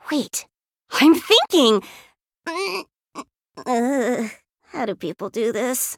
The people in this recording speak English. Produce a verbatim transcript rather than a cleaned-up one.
Wait, I'm thinking! Uh, how do people do this?